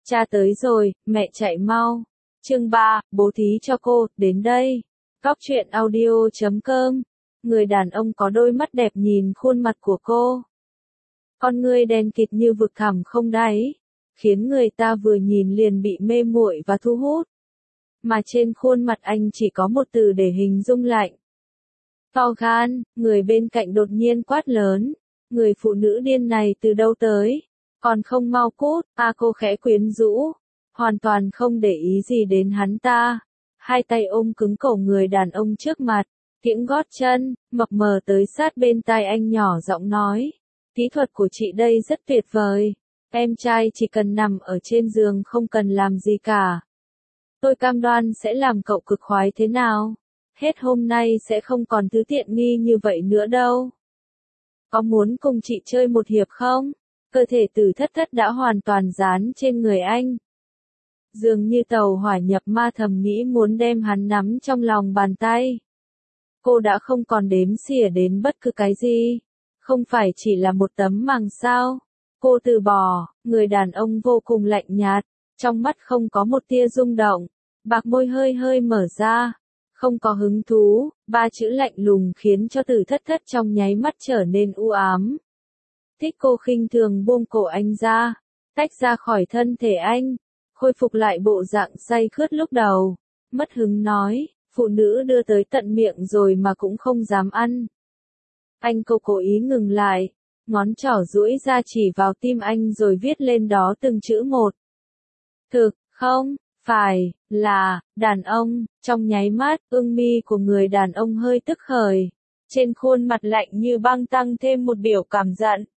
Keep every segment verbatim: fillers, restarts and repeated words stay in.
Cha tới rồi, mẹ chạy mau. Chương ba, bố thí cho cô, đến đây. Góc truyện audio chấm com. Người đàn ông có đôi mắt đẹp nhìn khuôn mặt của cô. Con ngươi đen kịt như vực thẳm không đáy, khiến người ta vừa nhìn liền bị mê muội và thu hút. Mà trên khuôn mặt anh chỉ có một từ để hình dung lạnh. To gan, người bên cạnh đột nhiên quát lớn. Người phụ nữ điên này từ đâu tới? Còn không mau cút, a cô khẽ quyến rũ. Hoàn toàn không để ý gì đến hắn ta. Hai tay ôm cứng cổ người đàn ông trước mặt. Tiếng gót chân, mập mờ tới sát bên tai anh nhỏ giọng nói. Kỹ thuật của chị đây rất tuyệt vời. Em trai chỉ cần nằm ở trên giường không cần làm gì cả. Tôi cam đoan sẽ làm cậu cực khoái thế nào. Hết hôm nay sẽ không còn thứ tiện nghi như vậy nữa đâu. Có muốn cùng chị chơi một hiệp không? Cơ thể Từ Thất Thất đã hoàn toàn dán trên người anh. Dường như tàu hỏa nhập ma thầm nghĩ muốn đem hắn nắm trong lòng bàn tay. Cô đã không còn đếm xỉa đến bất cứ cái gì. Không phải chỉ là một tấm màng sao. Cô từ bỏ, người đàn ông vô cùng lạnh nhạt. Trong mắt không có một tia rung động. Bạc môi hơi hơi mở ra. Không có hứng thú, ba chữ lạnh lùng khiến cho Từ Thất Thất trong nháy mắt trở nên u ám. Thích cô khinh thường buông cổ anh ra, tách ra khỏi thân thể anh, khôi phục lại bộ dạng say khướt lúc đầu. Mất hứng nói, phụ nữ đưa tới tận miệng rồi mà cũng không dám ăn. Anh cô cố ý ngừng lại, ngón trỏ duỗi ra chỉ vào tim anh rồi viết lên đó từng chữ một. Thực, không, phải, là, đàn ông. Trong nháy mắt, ương mi của người đàn ông hơi tức khởi. Trên khuôn mặt lạnh như băng tăng thêm một biểu cảm giận.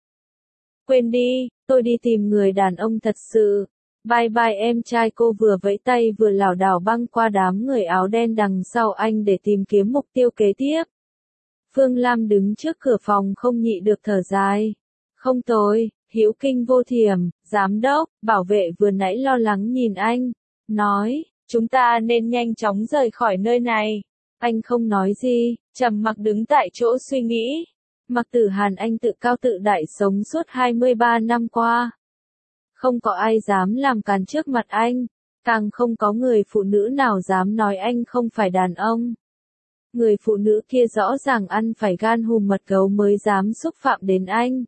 Quên đi, tôi đi tìm người đàn ông thật sự. Bye bye em trai, cô vừa vẫy tay vừa lảo đảo băng qua đám người áo đen đằng sau anh để tìm kiếm mục tiêu kế tiếp. Phương Lam đứng trước cửa phòng không nhịn được thở dài. Không tồi, hữu kinh vô thiểm, giám đốc, bảo vệ vừa nãy lo lắng nhìn anh. Nói, chúng ta nên nhanh chóng rời khỏi nơi này. Anh không nói gì, trầm mặc đứng tại chỗ suy nghĩ. Mặc Tử Hàn anh tự cao tự đại sống suốt hai mươi ba năm qua. Không có ai dám làm càn trước mặt anh. Càng không có người phụ nữ nào dám nói anh không phải đàn ông. Người phụ nữ kia rõ ràng ăn phải gan hùm mật gấu mới dám xúc phạm đến anh.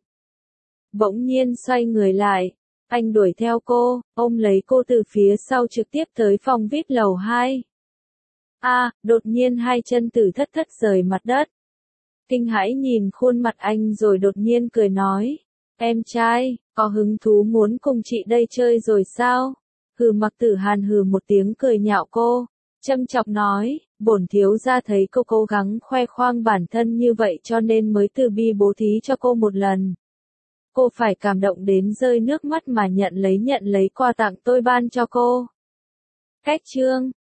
Bỗng nhiên xoay người lại. Anh đuổi theo cô, ôm lấy cô từ phía sau trực tiếp tới phòng vê i pê lầu hai. A, à, đột nhiên hai chân Từ Thất Thất rời mặt đất. Kinh hãi nhìn khuôn mặt anh rồi đột nhiên cười nói. Em trai, có hứng thú muốn cùng chị đây chơi rồi sao? Hừ. Mặc Tử Hàn hừ một tiếng cười nhạo cô. Châm chọc nói, bổn thiếu gia thấy cô cố gắng khoe khoang bản thân như vậy cho nên mới từ bi bố thí cho cô một lần. Cô phải cảm động đến rơi nước mắt mà nhận lấy nhận lấy quà tặng tôi ban cho cô. Cách chương